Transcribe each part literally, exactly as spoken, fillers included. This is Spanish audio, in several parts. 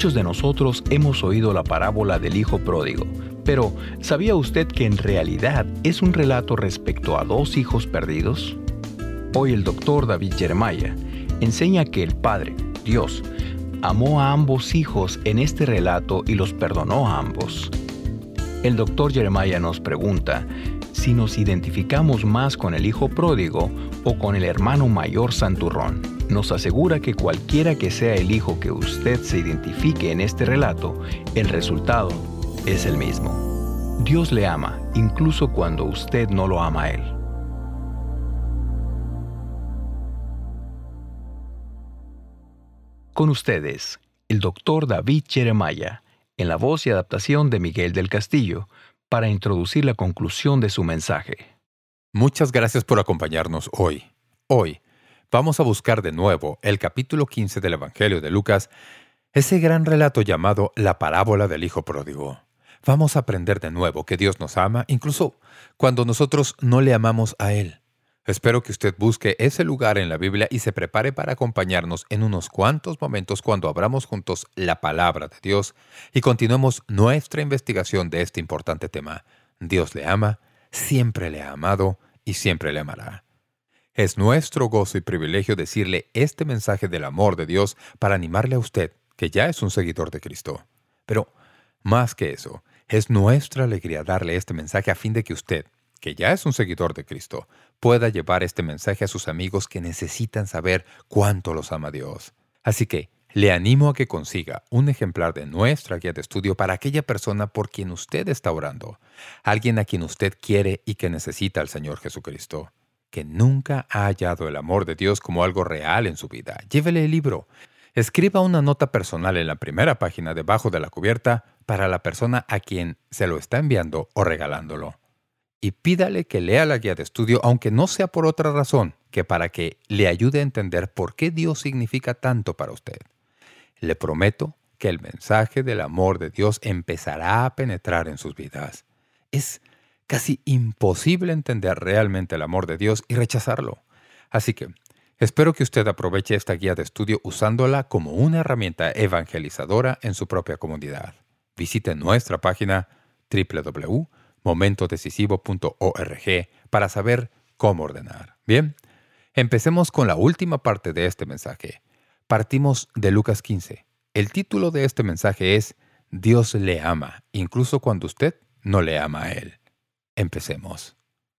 Muchos de nosotros hemos oído la parábola del hijo pródigo, pero ¿sabía usted que en realidad es un relato respecto a dos hijos perdidos? Hoy el doctor David Jeremiah enseña que el Padre, Dios, amó a ambos hijos en este relato y los perdonó a ambos. El doctor Jeremiah nos pregunta si nos identificamos más con el hijo pródigo o con el hermano mayor santurrón. Nos asegura que cualquiera que sea el hijo que usted se identifique en este relato, el resultado es el mismo. Dios le ama, incluso cuando usted no lo ama a él. Con ustedes, el doctor David Jeremiah, en la voz y adaptación de Miguel del Castillo, para introducir la conclusión de su mensaje. Muchas gracias por acompañarnos hoy. Hoy vamos a buscar de nuevo el capítulo quince del Evangelio de Lucas, ese gran relato llamado la parábola del hijo pródigo. Vamos a aprender de nuevo que Dios nos ama, incluso cuando nosotros no le amamos a Él. Espero que usted busque ese lugar en la Biblia y se prepare para acompañarnos en unos cuantos momentos cuando abramos juntos la palabra de Dios y continuemos nuestra investigación de este importante tema. Dios le ama, siempre le ha amado y siempre le amará. Es nuestro gozo y privilegio decirle este mensaje del amor de Dios para animarle a usted, que ya es un seguidor de Cristo. Pero, más que eso, es nuestra alegría darle este mensaje a fin de que usted, que ya es un seguidor de Cristo, pueda llevar este mensaje a sus amigos que necesitan saber cuánto los ama Dios. Así que, le animo a que consiga un ejemplar de nuestra guía de estudio para aquella persona por quien usted está orando, alguien a quien usted quiere y que necesita al Señor Jesucristo, que nunca ha hallado el amor de Dios como algo real en su vida. Llévele el libro. Escriba una nota personal en la primera página debajo de la cubierta para la persona a quien se lo está enviando o regalándolo. Y pídale que lea la guía de estudio, aunque no sea por otra razón que para que le ayude a entender por qué Dios significa tanto para usted. Le prometo que el mensaje del amor de Dios empezará a penetrar en sus vidas. Es casi imposible entender realmente el amor de Dios y rechazarlo. Así que espero que usted aproveche esta guía de estudio usándola como una herramienta evangelizadora en su propia comunidad. Visite nuestra página doble u doble u doble u punto momento decisivo punto org para saber cómo ordenar. Bien, empecemos con la última parte de este mensaje. Partimos de Lucas quince. El título de este mensaje es Dios le ama, incluso cuando usted no le ama a Él. Empecemos.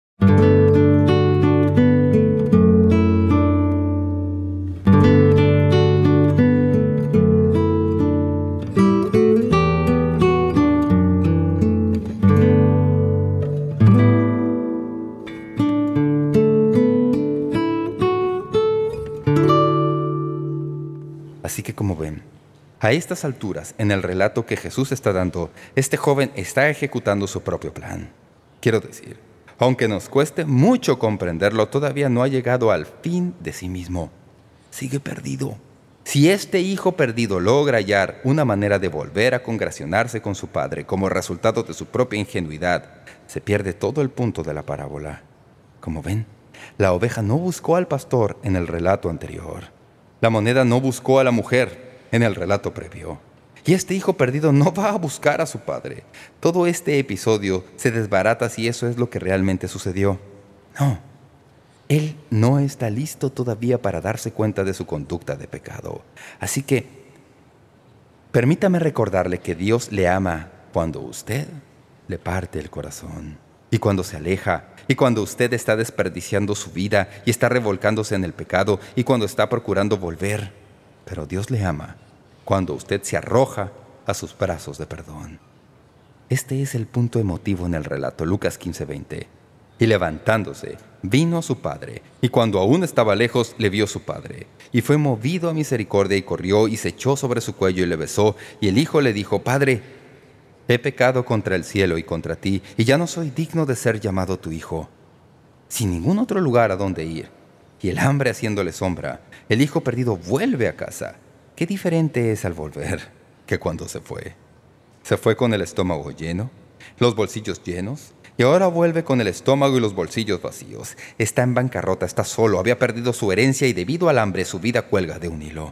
Así que como ven, a estas alturas, en el relato que Jesús está dando, este joven está ejecutando su propio plan. Quiero decir, aunque nos cueste mucho comprenderlo, todavía no ha llegado al fin de sí mismo. Sigue perdido. Si este hijo perdido logra hallar una manera de volver a congracionarse con su padre como resultado de su propia ingenuidad, se pierde todo el punto de la parábola. Como ven, la oveja no buscó al pastor en el relato anterior. La moneda no buscó a la mujer en el relato previo. Y este hijo perdido no va a buscar a su padre. Todo este episodio se desbarata si eso es lo que realmente sucedió. No. Él no está listo todavía para darse cuenta de su conducta de pecado. Así que, permítame recordarle que Dios le ama cuando usted le parte el corazón. Y cuando se aleja, y cuando usted está desperdiciando su vida y está revolcándose en el pecado, y cuando está procurando volver. Pero Dios le ama cuando usted se arroja a sus brazos de perdón. Este es el punto emotivo en el relato, Lucas quince veinte. Y levantándose, vino a su padre, y cuando aún estaba lejos, le vio su padre. Y fue movido a misericordia, y corrió, y se echó sobre su cuello, y le besó. Y el hijo le dijo, «Padre, he pecado contra el cielo y contra ti, y ya no soy digno de ser llamado tu hijo». Sin ningún otro lugar a donde ir, y el hambre haciéndole sombra, el hijo perdido vuelve a casa. ¿Qué diferente es al volver que cuando se fue? Se fue con el estómago lleno, los bolsillos llenos, y ahora vuelve con el estómago y los bolsillos vacíos. Está en bancarrota, está solo, había perdido su herencia y debido al hambre su vida cuelga de un hilo.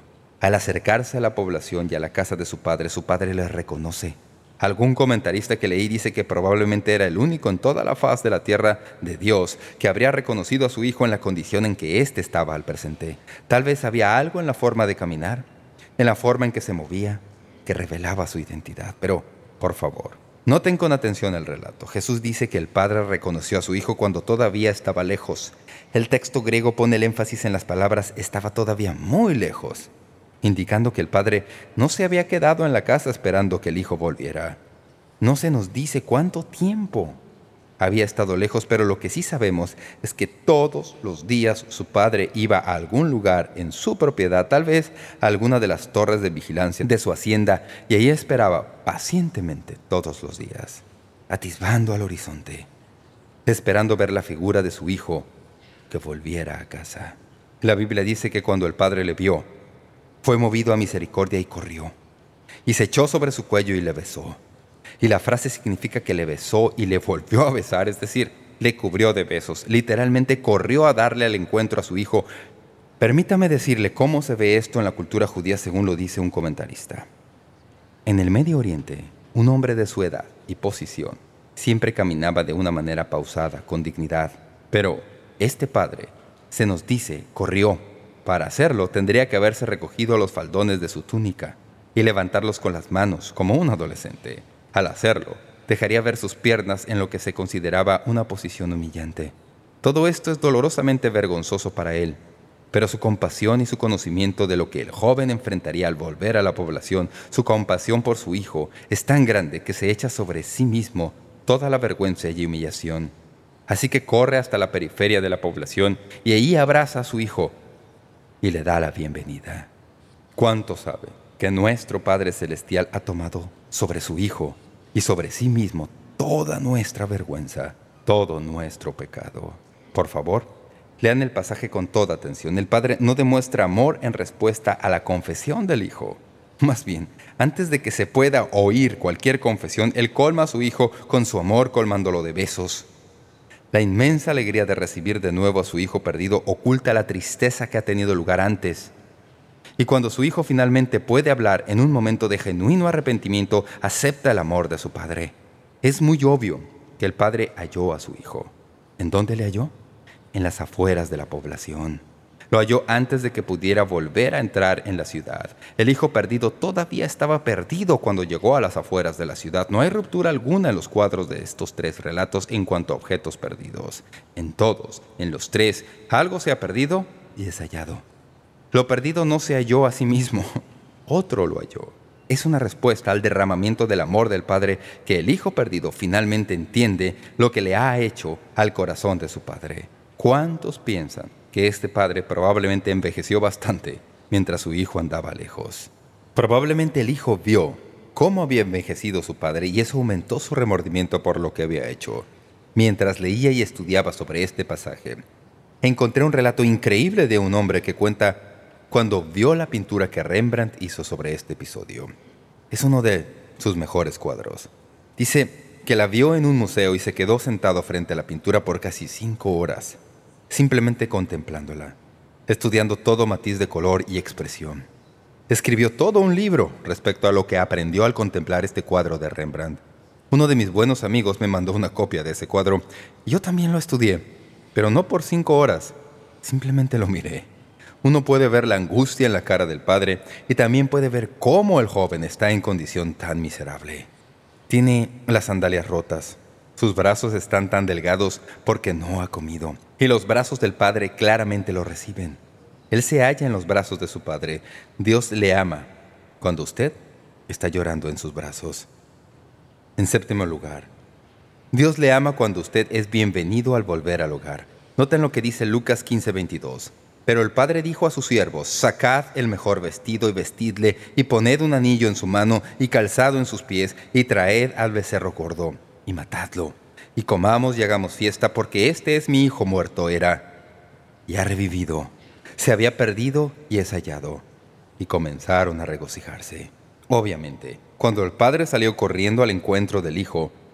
Al acercarse a la población y a la casa de su padre, su padre le reconoce. Algún comentarista que leí dice que probablemente era el único en toda la faz de la tierra de Dios que habría reconocido a su hijo en la condición en que éste estaba al presente. Tal vez había algo en la forma de caminar, en la forma en que se movía, que revelaba su identidad. Pero, por favor, noten con atención el relato. Jesús dice que el padre reconoció a su hijo cuando todavía estaba lejos. El texto griego pone el énfasis en las palabras «estaba todavía muy lejos», indicando que el padre no se había quedado en la casa esperando que el hijo volviera. No se nos dice cuánto tiempo había estado lejos, pero lo que sí sabemos es que todos los días su padre iba a algún lugar en su propiedad, tal vez a alguna de las torres de vigilancia de su hacienda, y ahí esperaba pacientemente todos los días, atisbando al horizonte, esperando ver la figura de su hijo que volviera a casa. La Biblia dice que cuando el padre le vio, fue movido a misericordia y corrió, y se echó sobre su cuello y le besó. Y la frase significa que le besó y le volvió a besar, es decir, le cubrió de besos. Literalmente corrió a darle al encuentro a su hijo. Permítame decirle cómo se ve esto en la cultura judía según lo dice un comentarista. En el Medio Oriente, un hombre de su edad y posición siempre caminaba de una manera pausada, con dignidad. Pero este padre, se nos dice, corrió. Para hacerlo, tendría que haberse recogido los faldones de su túnica y levantarlos con las manos, como un adolescente. Al hacerlo, dejaría ver sus piernas en lo que se consideraba una posición humillante. Todo esto es dolorosamente vergonzoso para él, pero su compasión y su conocimiento de lo que el joven enfrentaría al volver a la población, su compasión por su hijo, es tan grande que se echa sobre sí mismo toda la vergüenza y humillación. Así que corre hasta la periferia de la población y ahí abraza a su hijo y le da la bienvenida. ¿Cuánto sabe que nuestro Padre Celestial ha tomado sobre su Hijo y sobre sí mismo toda nuestra vergüenza, todo nuestro pecado? Por favor, lean el pasaje con toda atención. El Padre no demuestra amor en respuesta a la confesión del Hijo. Más bien, antes de que se pueda oír cualquier confesión, Él colma a su Hijo con su amor, colmándolo de besos. La inmensa alegría de recibir de nuevo a su hijo perdido oculta la tristeza que ha tenido lugar antes. Y cuando su hijo finalmente puede hablar en un momento de genuino arrepentimiento, acepta el amor de su padre. Es muy obvio que el padre halló a su hijo. ¿En dónde le halló? En las afueras de la población. Lo halló antes de que pudiera volver a entrar en la ciudad. El hijo perdido todavía estaba perdido cuando llegó a las afueras de la ciudad. No hay ruptura alguna en los cuadros de estos tres relatos en cuanto a objetos perdidos. En todos, en los tres, algo se ha perdido y es hallado. Lo perdido no se halló a sí mismo. Otro lo halló. Es una respuesta al derramamiento del amor del Padre que el hijo perdido finalmente entiende lo que le ha hecho al corazón de su padre. ¿Cuántos piensan que este padre probablemente envejeció bastante mientras su hijo andaba lejos? Probablemente el hijo vio cómo había envejecido su padre y eso aumentó su remordimiento por lo que había hecho. Mientras leía y estudiaba sobre este pasaje, encontré un relato increíble de un hombre que cuenta cuando vio la pintura que Rembrandt hizo sobre este episodio. Es uno de sus mejores cuadros. Dice que la vio en un museo y se quedó sentado frente a la pintura por casi cinco horas. Simplemente contemplándola, estudiando todo matiz de color y expresión. Escribió todo un libro respecto a lo que aprendió al contemplar este cuadro de Rembrandt. Uno de mis buenos amigos me mandó una copia de ese cuadro y yo también lo estudié, pero no por cinco horas, simplemente lo miré. Uno puede ver la angustia en la cara del padre y también puede ver cómo el joven está en condición tan miserable. Tiene las sandalias rotas. Sus brazos están tan delgados porque no ha comido. Y los brazos del Padre claramente lo reciben. Él se halla en los brazos de su Padre. Dios le ama cuando usted está llorando en sus brazos. En séptimo lugar, Dios le ama cuando usted es bienvenido al volver al hogar. Noten lo que dice Lucas quince veintidós. Pero el padre dijo a sus siervos, sacad el mejor vestido y vestidle, y poned un anillo en su mano y calzado en sus pies, y traed al becerro gordo, y matadlo, y comamos y hagamos fiesta, porque este es mi hijo muerto era, y ha revivido. Se había perdido y es hallado. Y comenzaron a regocijarse. Obviamente, cuando el padre salió corriendo al encuentro del hijo,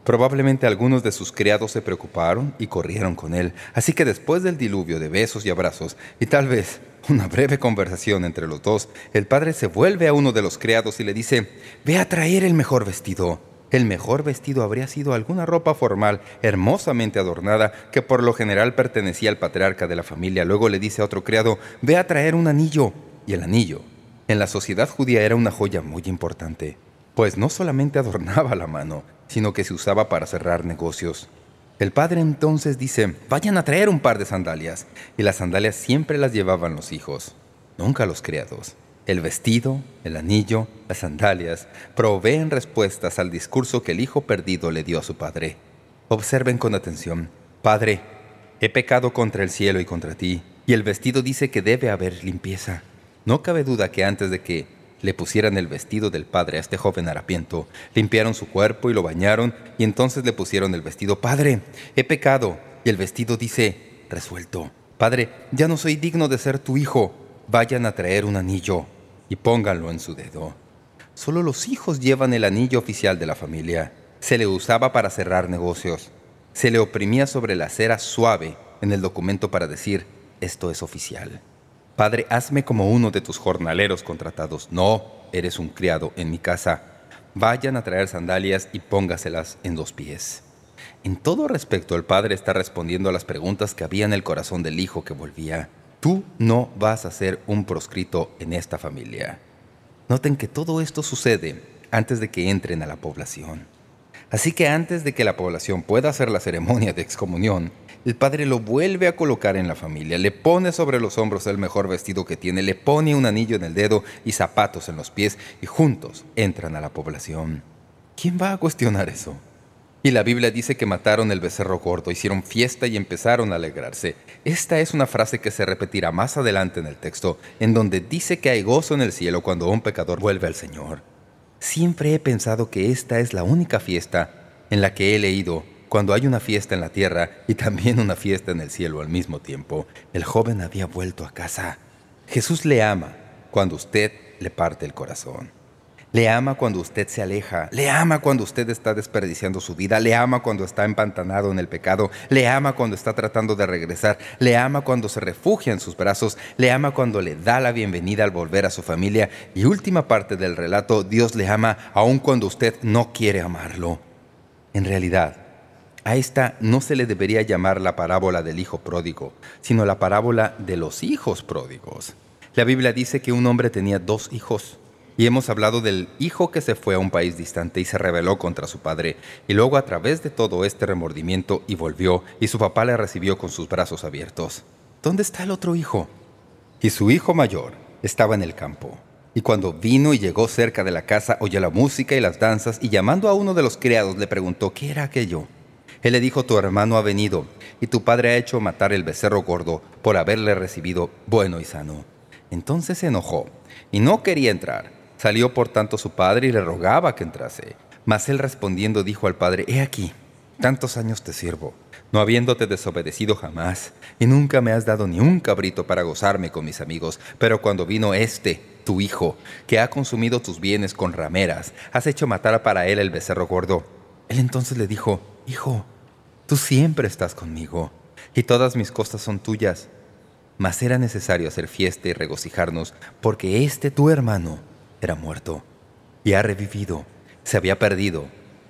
Probablemente algunos de sus criados se preocuparon y corrieron con él. Así que después del diluvio de besos y abrazos, y tal vez una breve conversación entre los dos, el padre se vuelve a uno de los criados y le dice: «Ve a traer el mejor vestido». El mejor vestido habría sido alguna ropa formal, hermosamente adornada, que por lo general pertenecía al patriarca de la familia. Luego le dice a otro criado: «Ve a traer un anillo». Y el anillo, en la sociedad judía, era una joya muy importante, pues no solamente adornaba la mano, sino que se usaba para cerrar negocios. El padre entonces dice: «Vayan a traer un par de sandalias». Y las sandalias siempre las llevaban los hijos, nunca los criados. El vestido, el anillo, las sandalias proveen respuestas al discurso que el hijo perdido le dio a su padre. Observen con atención. «Padre, he pecado contra el cielo y contra ti». Y el vestido dice que debe haber limpieza. No cabe duda que antes de que le pusieran el vestido del padre a este joven harapiento, limpiaron su cuerpo y lo bañaron, y entonces le pusieron el vestido. «Padre, he pecado». Y el vestido dice, resuelto: «Padre, ya no soy digno de ser tu hijo. Vayan a traer un anillo y pónganlo en su dedo». Solo los hijos llevan el anillo oficial de la familia. Se le usaba para cerrar negocios. Se le oprimía sobre la cera suave en el documento para decir: «Esto es oficial». «Padre, hazme como uno de tus jornaleros contratados. No, eres un criado en mi casa. Vayan a traer sandalias y póngaselas en los pies». En todo respecto, el padre está respondiendo a las preguntas que había en el corazón del hijo que volvía. Tú no vas a ser un proscrito en esta familia. Noten que todo esto sucede antes de que entren a la población. Así que antes de que la población pueda hacer la ceremonia de excomunión, el padre lo vuelve a colocar en la familia, le pone sobre los hombros el mejor vestido que tiene, le pone un anillo en el dedo y zapatos en los pies, y juntos entran a la población. ¿Quién va a cuestionar eso? Y la Biblia dice que mataron el becerro gordo, hicieron fiesta y empezaron a alegrarse. Esta es una frase que se repetirá más adelante en el texto, en donde dice que hay gozo en el cielo cuando un pecador vuelve al Señor. Siempre he pensado que esta es la única fiesta en la que he leído cuando hay una fiesta en la tierra y también una fiesta en el cielo al mismo tiempo. El joven había vuelto a casa. Jesús le ama cuando usted le parte el corazón. Le ama cuando usted se aleja. Le ama cuando usted está desperdiciando su vida. Le ama cuando está empantanado en el pecado. Le ama cuando está tratando de regresar. Le ama cuando se refugia en sus brazos. Le ama cuando le da la bienvenida al volver a su familia. Y última parte del relato, Dios le ama aun cuando usted no quiere amarlo. En realidad, a esta no se le debería llamar la parábola del hijo pródigo, sino la parábola de los hijos pródigos. La Biblia dice que un hombre tenía dos hijos. Y hemos hablado del hijo que se fue a un país distante y se rebeló contra su padre, y luego a través de todo este remordimiento y volvió, y su papá le recibió con sus brazos abiertos. ¿Dónde está el otro hijo? Y su hijo mayor estaba en el campo. Y cuando vino y llegó cerca de la casa, oyó la música y las danzas, y llamando a uno de los criados le preguntó ¿qué era aquello? Él le dijo: tu hermano ha venido, y tu padre ha hecho matar el becerro gordo por haberle recibido bueno y sano. Entonces se enojó y no quería entrar. Salió por tanto su padre y le rogaba que entrase. Mas él respondiendo dijo al padre: «He aquí, tantos años te sirvo, no habiéndote desobedecido jamás, y nunca me has dado ni un cabrito para gozarme con mis amigos. Pero cuando vino este, tu hijo, que ha consumido tus bienes con rameras, has hecho matar para él el becerro gordo». Él entonces le dijo: «Hijo, tú siempre estás conmigo, y todas mis cosas son tuyas. Mas era necesario hacer fiesta y regocijarnos, porque este tu hermano era muerto y ha revivido, se había perdido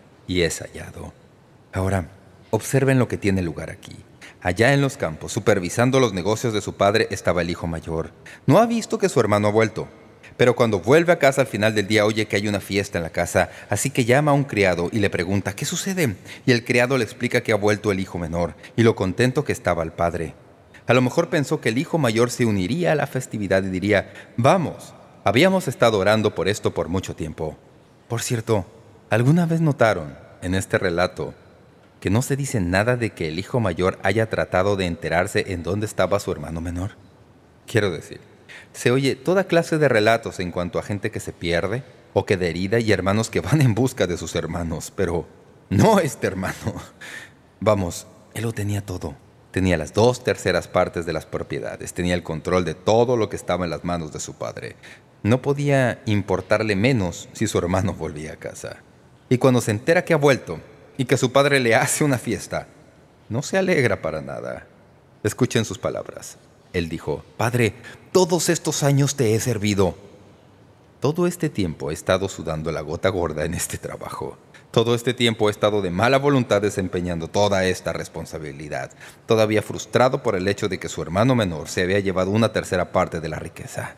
y es hallado». Ahora, observen lo que tiene lugar aquí. Allá en los campos, supervisando los negocios de su padre, estaba el hijo mayor. No ha visto que su hermano ha vuelto, pero cuando vuelve a casa al final del día oye que hay una fiesta en la casa, así que llama a un criado y le pregunta ¿qué sucede? Y el criado le explica que ha vuelto el hijo menor y lo contento que estaba el padre. A lo mejor pensó que el hijo mayor se uniría a la festividad y diría: «Vamos, habíamos estado orando por esto por mucho tiempo». Por cierto, ¿alguna vez notaron en este relato que no se dice nada de que el hijo mayor haya tratado de enterarse en dónde estaba su hermano menor? Quiero decir, se oye toda clase de relatos en cuanto a gente que se pierde o que derida y hermanos que van en busca de sus hermanos, pero no este hermano. Vamos, él lo tenía todo. Tenía las dos terceras partes de las propiedades, tenía el control de todo lo que estaba en las manos de su padre. No podía importarle menos si su hermano volvía a casa. Y cuando se entera que ha vuelto, y que su padre le hace una fiesta, no se alegra para nada. Escuchen sus palabras. Él dijo: «Padre, todos estos años te he servido. Todo este tiempo he estado sudando la gota gorda en este trabajo. Todo este tiempo he estado de mala voluntad desempeñando toda esta responsabilidad, todavía frustrado por el hecho de que su hermano menor se había llevado una tercera parte de la riqueza».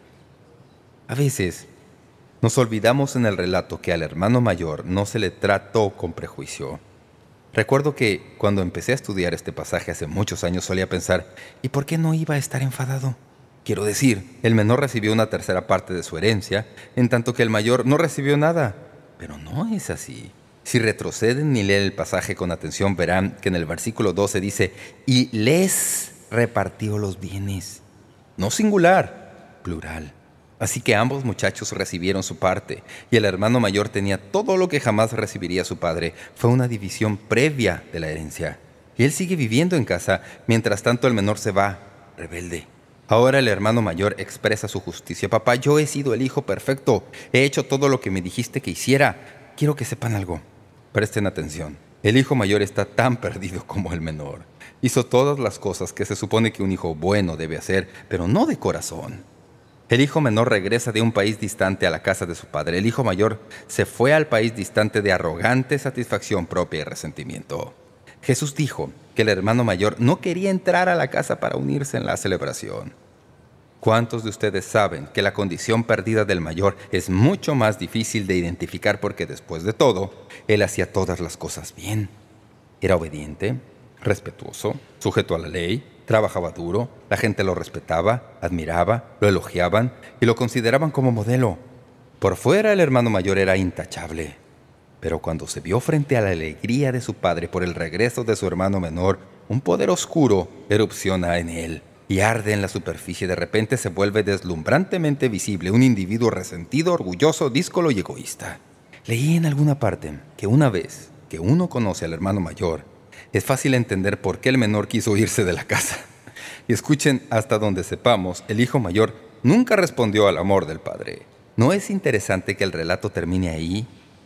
A veces nos olvidamos en el relato que al hermano mayor no se le trató con prejuicio. Recuerdo que cuando empecé a estudiar este pasaje hace muchos años solía pensar: ¿y por qué no iba a estar enfadado? Quiero decir, el menor recibió una tercera parte de su herencia, en tanto que el mayor no recibió nada. Pero no es así. Si retroceden y leen el pasaje con atención, verán que en el versículo doce dice: «y les repartió los bienes». No singular, plural. Así que ambos muchachos recibieron su parte, y el hermano mayor tenía todo lo que jamás recibiría su padre. Fue una división previa de la herencia. Y él sigue viviendo en casa, mientras tanto el menor se va, rebelde. Ahora el hermano mayor expresa su justicia: «Papá, yo he sido el hijo perfecto. He hecho todo lo que me dijiste que hiciera. Quiero que sepan algo». Presten atención. El hijo mayor está tan perdido como el menor. Hizo todas las cosas que se supone que un hijo bueno debe hacer, pero no de corazón. El hijo menor regresa de un país distante a la casa de su padre. El hijo mayor se fue al país distante de arrogante satisfacción propia y resentimiento. Jesús dijo que el hermano mayor no quería entrar a la casa para unirse en la celebración. ¿Cuántos de ustedes saben que la condición perdida del mayor es mucho más difícil de identificar porque, después de todo, él hacía todas las cosas bien? Era obediente, respetuoso, sujeto a la ley, trabajaba duro, la gente lo respetaba, admiraba, lo elogiaban y lo consideraban como modelo. Por fuera el hermano mayor era intachable. Pero cuando se vio frente a la alegría de su padre por el regreso de su hermano menor, un poder oscuro erupciona en él y arde en la superficie. De repente se vuelve deslumbrantemente visible un individuo resentido, orgulloso, díscolo y egoísta. Leí en alguna parte que una vez que uno conoce al hermano mayor, es fácil entender por qué el menor quiso irse de la casa. Y escuchen, hasta donde sepamos, el hijo mayor nunca respondió al amor del padre. ¿No es interesante que el relato termine ahí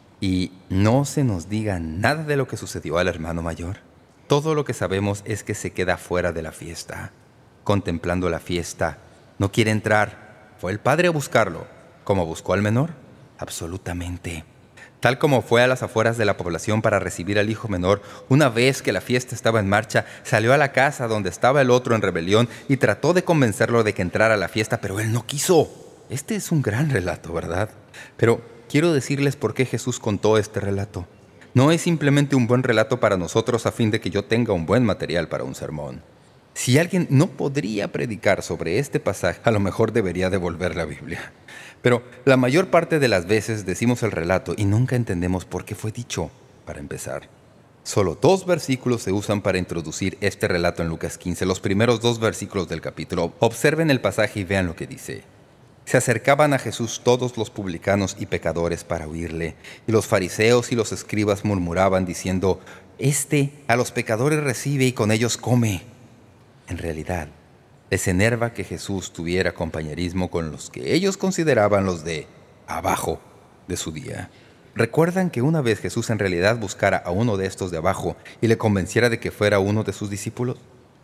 y no se nos diga nada de lo que sucedió al hermano mayor? Todo lo que sabemos es que se queda fuera de la fiesta, contemplando la fiesta. No quiere entrar. ¿Fue el padre a buscarlo, como buscó al menor? Absolutamente. Tal como fue a las afueras de la población para recibir al hijo menor, una vez que la fiesta estaba en marcha, salió a la casa donde estaba el otro en rebelión y trató de convencerlo de que entrara a la fiesta, pero él no quiso. Este es un gran relato, ¿verdad? Pero quiero decirles por qué Jesús contó este relato. No es simplemente un buen relato para nosotros a fin de que yo tenga un buen material para un sermón. Si alguien no podría predicar sobre este pasaje, a lo mejor debería devolver la Biblia. Pero la mayor parte de las veces decimos el relato y nunca entendemos por qué fue dicho. Para empezar, solo dos versículos se usan para introducir este relato en Lucas quince, los primeros dos versículos del capítulo. Observen el pasaje y vean lo que dice. Se acercaban a Jesús todos los publicanos y pecadores para oírle, y los fariseos y los escribas murmuraban diciendo: «Este a los pecadores recibe y con ellos come». En realidad, les enerva que Jesús tuviera compañerismo con los que ellos consideraban los de abajo de su día. ¿Recuerdan que una vez Jesús en realidad buscara a uno de estos de abajo y le convenciera de que fuera uno de sus discípulos?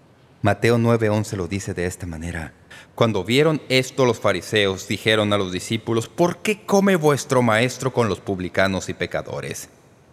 Mateo nueve once lo dice de esta manera: «Cuando vieron esto, los fariseos dijeron a los discípulos: ¿por qué come vuestro maestro con los publicanos y pecadores?».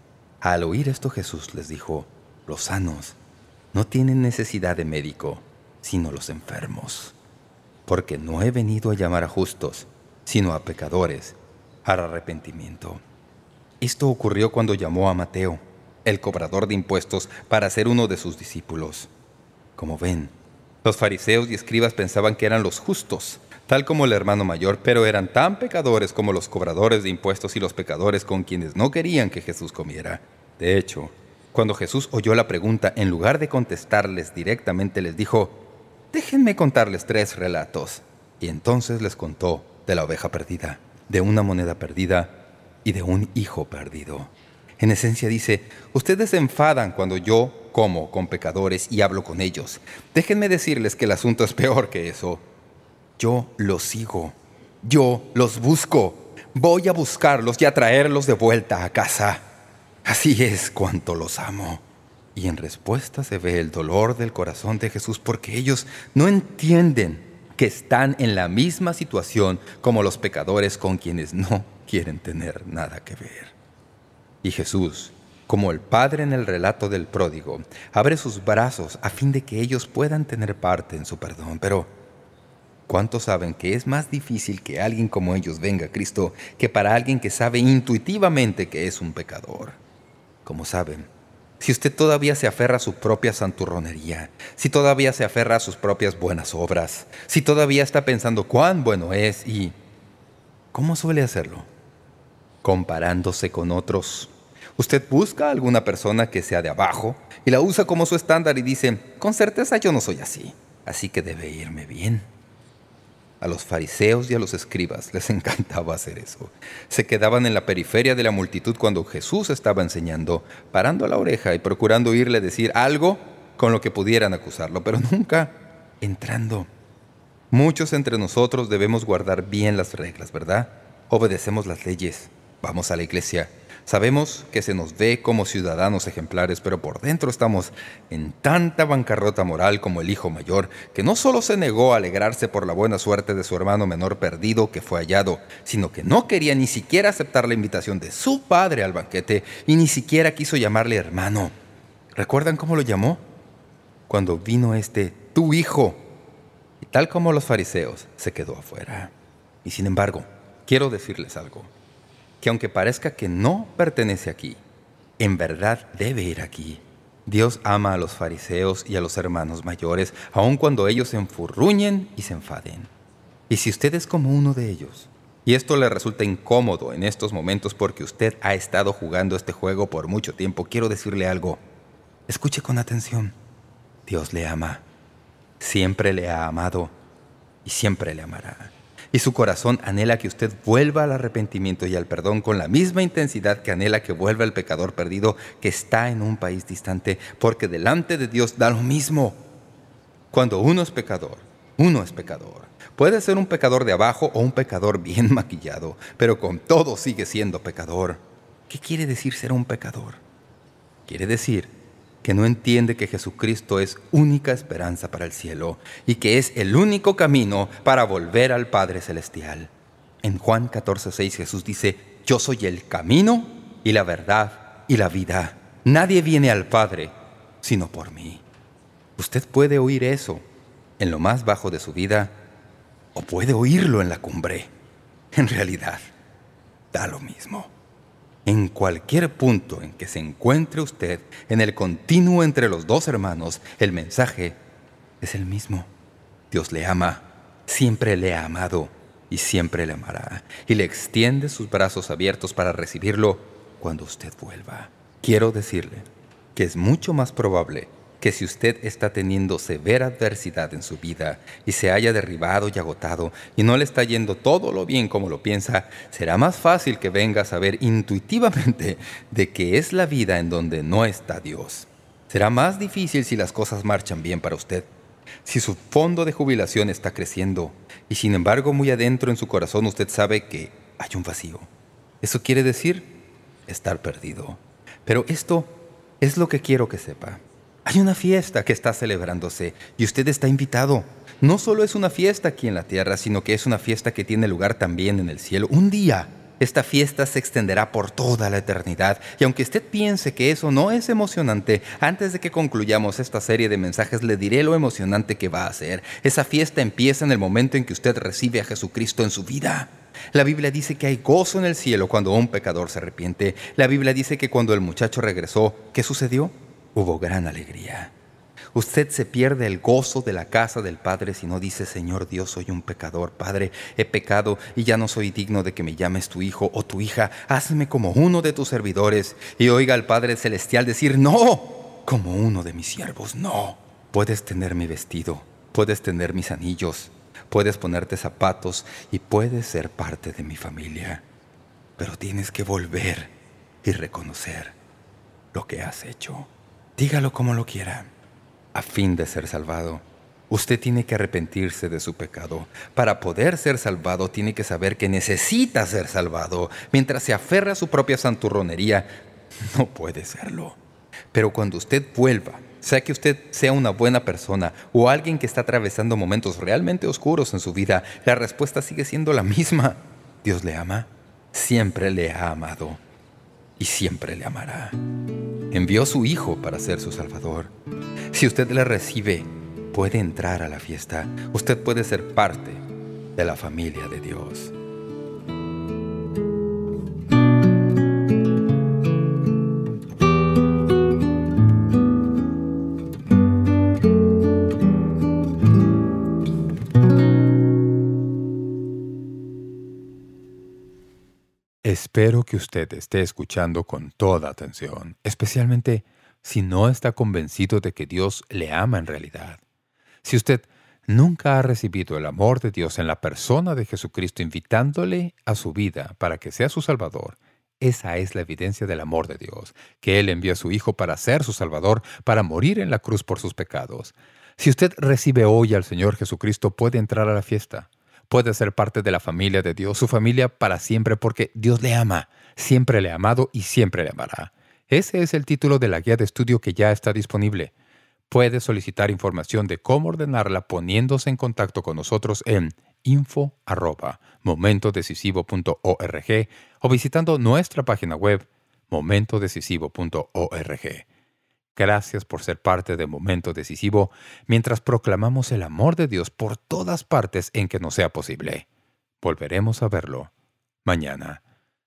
Al oír esto, Jesús les dijo: «Los sanos no tienen necesidad de médico, sino los enfermos. Porque no he venido a llamar a justos, sino a pecadores, al arrepentimiento». Esto ocurrió cuando llamó a Mateo, el cobrador de impuestos, para ser uno de sus discípulos. Como ven, los fariseos y escribas pensaban que eran los justos, tal como el hermano mayor, pero eran tan pecadores como los cobradores de impuestos y los pecadores con quienes no querían que Jesús comiera. De hecho, cuando Jesús oyó la pregunta, en lugar de contestarles directamente, les dijo: «Déjenme contarles tres relatos». Y entonces les contó de la oveja perdida, de una moneda perdida y de un hijo perdido. En esencia dice: ustedes se enfadan cuando yo como con pecadores y hablo con ellos. Déjenme decirles que el asunto es peor que eso. Yo los sigo. Yo los busco. Voy a buscarlos y a traerlos de vuelta a casa. así es cuanto los amo. Y en respuesta se ve el dolor del corazón de Jesús porque ellos no entienden que están en la misma situación como los pecadores con quienes no quieren tener nada que ver. Y Jesús, como el Padre en el relato del pródigo, abre sus brazos a fin de que ellos puedan tener parte en su perdón. Pero ¿cuántos saben que es más difícil que alguien como ellos venga a Cristo que para alguien que sabe intuitivamente que es un pecador? Como saben, si usted todavía se aferra a su propia santurronería, si todavía se aferra a sus propias buenas obras, si todavía está pensando cuán bueno es y... ¿cómo suele hacerlo? Comparándose con otros. Usted busca a alguna persona que sea de abajo y la usa como su estándar y dice, con certeza yo no soy así, así que debe irme bien. A los fariseos y a los escribas les encantaba hacer eso. Se quedaban en la periferia de la multitud cuando Jesús estaba enseñando, parando la oreja y procurando oírle decir algo con lo que pudieran acusarlo, pero nunca entrando. Muchos entre nosotros debemos guardar bien las reglas, ¿verdad? Obedecemos las leyes, vamos a la iglesia. Sabemos que se nos ve como ciudadanos ejemplares, pero por dentro estamos en tanta bancarrota moral como el hijo mayor, que no solo se negó a alegrarse por la buena suerte de su hermano menor perdido que fue hallado, sino que no quería ni siquiera aceptar la invitación de su padre al banquete y ni siquiera quiso llamarle hermano. ¿Recuerdan cómo lo llamó? Cuando vino este, tu hijo. Y tal como los fariseos, se quedó afuera. Y sin embargo, quiero decirles algo. Que aunque parezca que no pertenece aquí, en verdad debe ir aquí. Dios ama a los fariseos y a los hermanos mayores, aun cuando ellos se enfurruñen y se enfaden. Y si usted es como uno de ellos, y esto le resulta incómodo en estos momentos porque usted ha estado jugando este juego por mucho tiempo, quiero decirle algo. Escuche con atención. Dios le ama. Siempre le ha amado y siempre le amará. Y su corazón anhela que usted vuelva al arrepentimiento y al perdón con la misma intensidad que anhela que vuelva el pecador perdido que está en un país distante, porque delante de Dios da lo mismo. Cuando uno es pecador, uno es pecador. Puede ser un pecador de abajo o un pecador bien maquillado, pero con todo sigue siendo pecador. ¿Qué quiere decir ser un pecador? Quiere decir que no entiende que Jesucristo es única esperanza para el cielo y que es el único camino para volver al Padre Celestial. En Juan catorce seis Jesús dice, yo soy el camino y la verdad y la vida. Nadie viene al Padre sino por mí. Usted puede oír eso en lo más bajo de su vida o puede oírlo en la cumbre. En realidad, da lo mismo. En cualquier punto en que se encuentre usted en el continuo entre los dos hermanos, el mensaje es el mismo. Dios le ama, siempre le ha amado y siempre le amará. Y le extiende sus brazos abiertos para recibirlo cuando usted vuelva. Quiero decirle que es mucho más probable que si usted está teniendo severa adversidad en su vida y se haya derribado y agotado y no le está yendo todo lo bien como lo piensa, será más fácil que venga a saber intuitivamente de que es la vida en donde no está Dios. Será más difícil si las cosas marchan bien para usted, si su fondo de jubilación está creciendo y sin embargo muy adentro en su corazón usted sabe que hay un vacío. Eso quiere decir estar perdido. Pero esto es lo que quiero que sepa. Hay una fiesta que está celebrándose y usted está invitado. No solo es una fiesta aquí en la tierra, sino que es una fiesta que tiene lugar también en el cielo. Un día, esta fiesta se extenderá por toda la eternidad. Y aunque usted piense que eso no es emocionante, antes de que concluyamos esta serie de mensajes, le diré lo emocionante que va a ser. Esa fiesta empieza en el momento en que usted recibe a Jesucristo en su vida. La Biblia dice que hay gozo en el cielo cuando un pecador se arrepiente. La Biblia dice que cuando el muchacho regresó, ¿qué sucedió? Hubo gran alegría. Usted se pierde el gozo de la casa del Padre si no dice, Señor Dios, soy un pecador. Padre, he pecado y ya no soy digno de que me llames tu hijo o tu hija. Hazme como uno de tus servidores. Y oiga al Padre Celestial decir, no, como uno de mis siervos, no. Puedes tener mi vestido, puedes tener mis anillos, puedes ponerte zapatos y puedes ser parte de mi familia. Pero tienes que volver y reconocer lo que has hecho. Dígalo como lo quiera. A fin de ser salvado, usted tiene que arrepentirse de su pecado. Para poder ser salvado, tiene que saber que necesita ser salvado. Mientras se aferra a su propia santurronería, No puede serlo. Pero cuando usted vuelva, sea que usted sea una buena persona o alguien que está atravesando momentos realmente oscuros en su vida, la respuesta sigue siendo la misma. Dios le ama, siempre le ha amado y siempre le amará. Envió a su Hijo para ser su Salvador. Si usted le recibe, puede entrar a la fiesta. Usted puede ser parte de la familia de Dios. Espero que usted esté escuchando con toda atención, especialmente si no está convencido de que Dios le ama en realidad. Si usted nunca ha recibido el amor de Dios en la persona de Jesucristo invitándole a su vida para que sea su Salvador, esa es la evidencia del amor de Dios, que Él envió a su Hijo para ser su Salvador, para morir en la cruz por sus pecados. Si usted recibe hoy al Señor Jesucristo, puede entrar a la fiesta. Puede ser parte de la familia de Dios, su familia para siempre, porque Dios le ama, siempre le ha amado y siempre le amará. Ese es el título de la guía de estudio que ya está disponible. Puede solicitar información de cómo ordenarla poniéndose en contacto con nosotros en info arroba momento decisivo punto org o visitando nuestra página web momento decisivo punto org. Gracias por ser parte de Momento Decisivo mientras proclamamos el amor de Dios por todas partes en que nos sea posible. Volveremos a verlo mañana.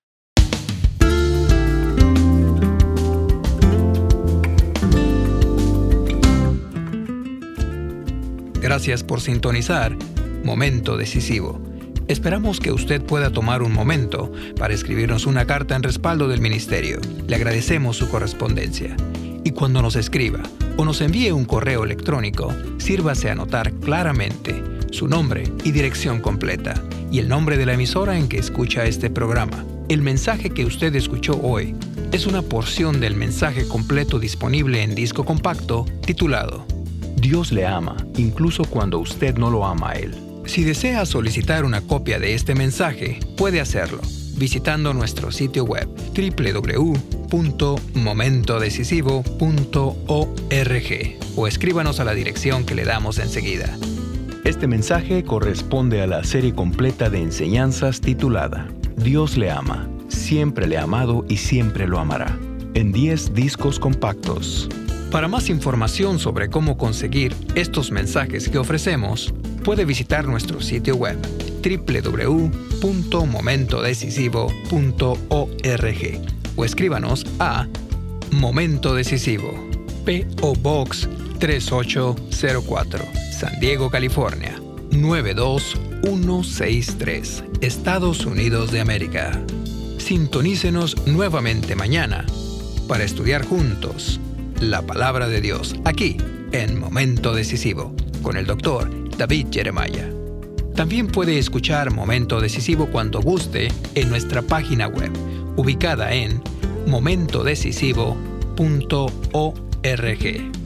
Gracias por sintonizar Momento Decisivo. Esperamos que usted pueda tomar un momento para escribirnos una carta en respaldo del ministerio. Le agradecemos su correspondencia. Y cuando nos escriba o nos envíe un correo electrónico, sírvase a anotar claramente su nombre y dirección completa y el nombre de la emisora en que escucha este programa. El mensaje que usted escuchó hoy es una porción del mensaje completo disponible en disco compacto titulado Dios le ama, incluso cuando usted no lo ama a Él. Si desea solicitar una copia de este mensaje, puede hacerlo visitando nuestro sitio web doble u doble u doble u punto momento decisivo punto org o escríbanos a la dirección que le damos enseguida. Este mensaje corresponde a la serie completa de enseñanzas titulada Dios le ama, siempre le ha amado y siempre lo amará, en diez discos compactos. Para más información sobre cómo conseguir estos mensajes que ofrecemos, puede visitar nuestro sitio web doble u doble u doble u punto momento decisivo punto org o escríbanos a Momento Decisivo, P O Box tres ocho cero cuatro, San Diego, California, nueve dos uno seis tres, Estados Unidos de América. Sintonícenos nuevamente mañana para estudiar juntos la Palabra de Dios, aquí en Momento Decisivo, con el doctor David Jeremiah. También puede escuchar Momento Decisivo cuando guste en nuestra página web, ubicada en momento decisivo punto org.